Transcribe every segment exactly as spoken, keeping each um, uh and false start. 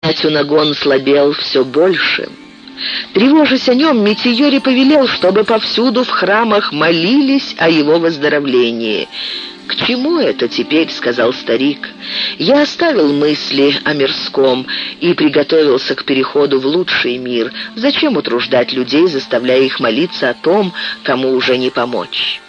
а Тюнагон слабел все больше. Тревожась о нем, Метиори повелел, чтобы повсюду в храмах молились о его выздоровлении. «К чему это теперь?» — сказал старик. «Я оставил мысли о мирском и приготовился к переходу в лучший мир. Зачем утруждать людей, заставляя их молиться о том, кому уже не помочь?»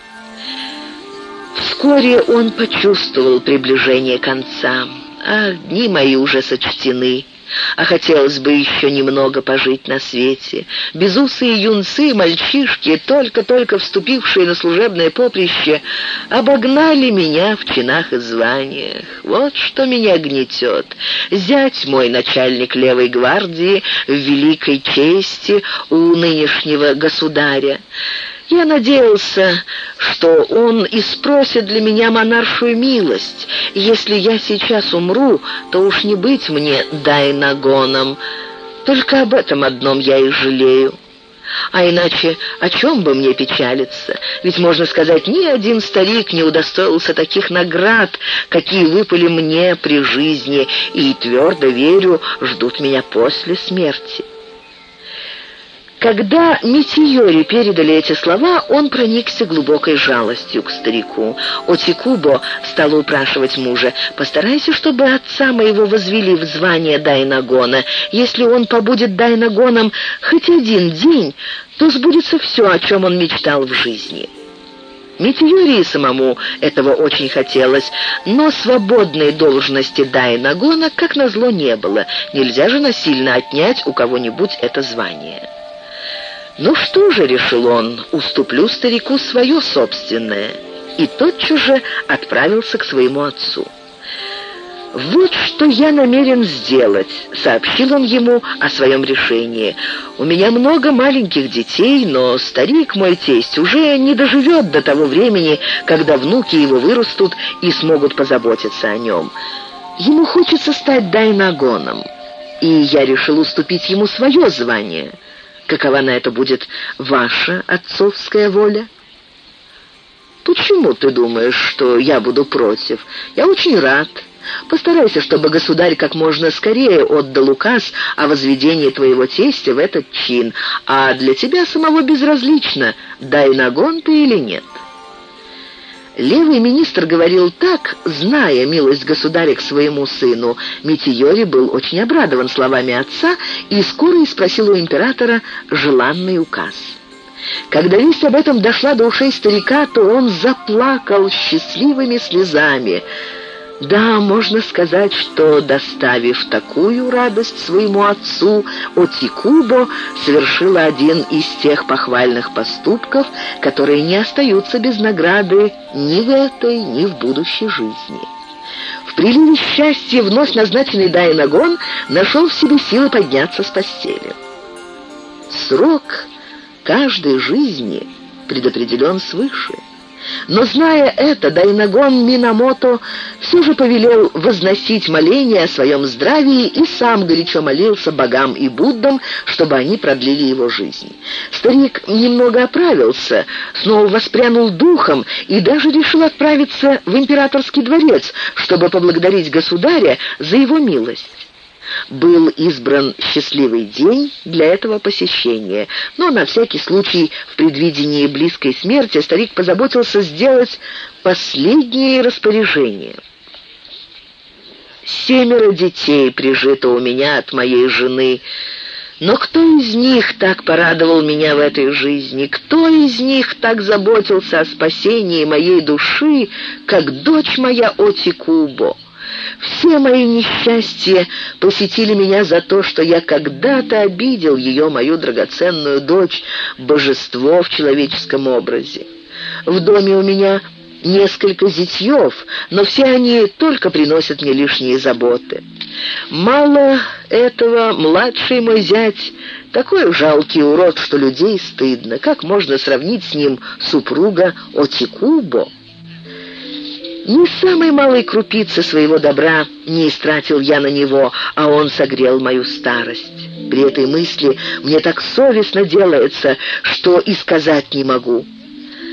Вскоре он почувствовал приближение конца. «А дни мои уже сочтены, а хотелось бы еще немного пожить на свете. Безусые юнцы, мальчишки, только-только вступившие на служебное поприще, обогнали меня в чинах и званиях. Вот что меня гнетет. Зять мой, начальник левой гвардии, в великой чести у нынешнего государя. Я надеялся, что он и спросит для меня монаршую милость. Если я сейчас умру, то уж не быть мне Дайнагоном. Только об этом одном я и жалею. А иначе о чем бы мне печалиться? Ведь, можно сказать, ни один старик не удостоился таких наград, какие выпали мне при жизни, и, твердо верю, ждут меня после смерти». Когда Метиори передали эти слова, он проникся глубокой жалостью к старику. Отикубо стала упрашивать мужа: «Постарайся, чтобы отца моего возвели в звание Дайнагона. Если он побудет Дайнагоном хоть один день, то сбудется все, о чем он мечтал в жизни». Метиори самому этого очень хотелось, но свободной должности Дайнагона, как назло, не было. Нельзя же насильно отнять у кого-нибудь это звание. «Ну что же, — решил он, — уступлю старику свое собственное», и тотчас же отправился к своему отцу. «Вот что я намерен сделать», — сообщил он ему о своем решении. «У меня много маленьких детей, но старик, мой тесть, уже не доживет до того времени, когда внуки его вырастут и смогут позаботиться о нем. Ему хочется стать Дайнагоном, и я решил уступить ему свое звание. Какова на это будет ваша отцовская воля?» «Почему ты думаешь, что я буду против? Я очень рад. Постарайся, чтобы государь как можно скорее отдал указ о возведении твоего тестя в этот чин, а для тебя самого безразлично, Дайнагон ты или нет». Левый министр говорил так, зная милость государя к своему сыну. Метиори был очень обрадован словами отца и скоро и спросил у императора желанный указ. Когда весть об этом дошла до ушей старика, то он заплакал счастливыми слезами. Да, можно сказать, что, доставив такую радость своему отцу, Отикубо совершила один из тех похвальных поступков, которые не остаются без награды ни в этой, ни в будущей жизни. В приливе счастья вновь назначенный Дайнагон нашел в себе силы подняться с постели. Срок каждой жизни предопределен свыше. Но, зная это, Дайнагон Минамото все же повелел возносить моления о своем здравии и сам горячо молился богам и Буддам, чтобы они продлили его жизнь. Старик немного оправился, снова воспрянул духом и даже решил отправиться в императорский дворец, чтобы поблагодарить государя за его милость. Был избран счастливый день для этого посещения, но на всякий случай в предвидении близкой смерти старик позаботился сделать последние распоряжения. «Семеро детей прижито у меня от моей жены, но кто из них так порадовал меня в этой жизни, кто из них так заботился о спасении моей души, как дочь моя Отикубо? Все мои несчастья посетили меня за то, что я когда-то обидел ее, мою драгоценную дочь, божество в человеческом образе. В доме у меня несколько зятьев, но все они только приносят мне лишние заботы. Мало этого, младший мой зять такой жалкий урод, что людей стыдно. Как можно сравнить с ним супруга Отикубо? Ни самой малой крупицы своего добра не истратил я на него, а он согрел мою старость. При этой мысли мне так совестно делается, что и сказать не могу.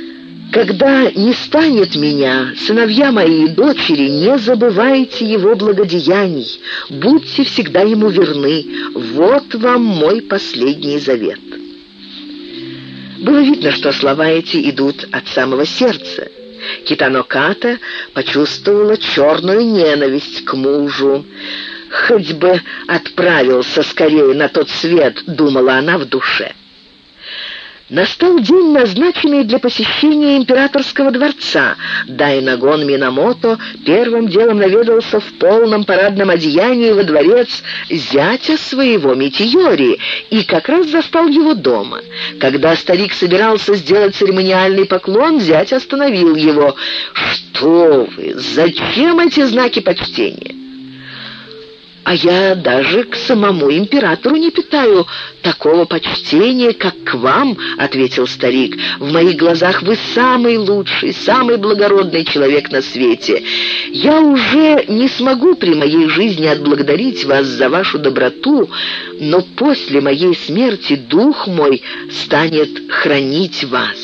Когда не станет меня, сыновья мои и дочери, не забывайте его благодеяний, будьте всегда ему верны. Вот вам мой последний завет». Было видно, что слова эти идут от самого сердца. Китано Ката почувствовала черную ненависть к мужу. «Хоть бы отправился скорее на тот свет», — думала она в душе. Настал день, назначенный для посещения императорского дворца. Дайнагон Минамото первым делом наведался в полном парадном одеянии во дворец зятя своего Митиори и как раз застал его дома. Когда старик собирался сделать церемониальный поклон, зять остановил его. «Что вы? Зачем эти знаки почтения?» «А я даже к самому императору не питаю такого почтения, как к вам», — ответил старик. «В моих глазах вы самый лучший, самый благородный человек на свете. Я уже не смогу при моей жизни отблагодарить вас за вашу доброту, но после моей смерти дух мой станет хранить вас».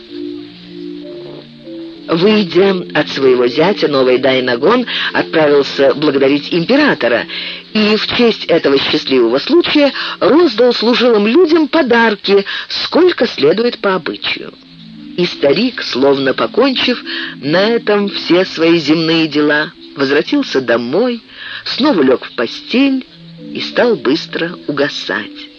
Выйдя от своего зятя, новый Дайнагон отправился благодарить императора и в честь этого счастливого случая роздал служилым людям подарки, сколько следует по обычаю. И старик, словно покончив на этом все свои земные дела, возвратился домой, снова лег в постель и стал быстро угасать.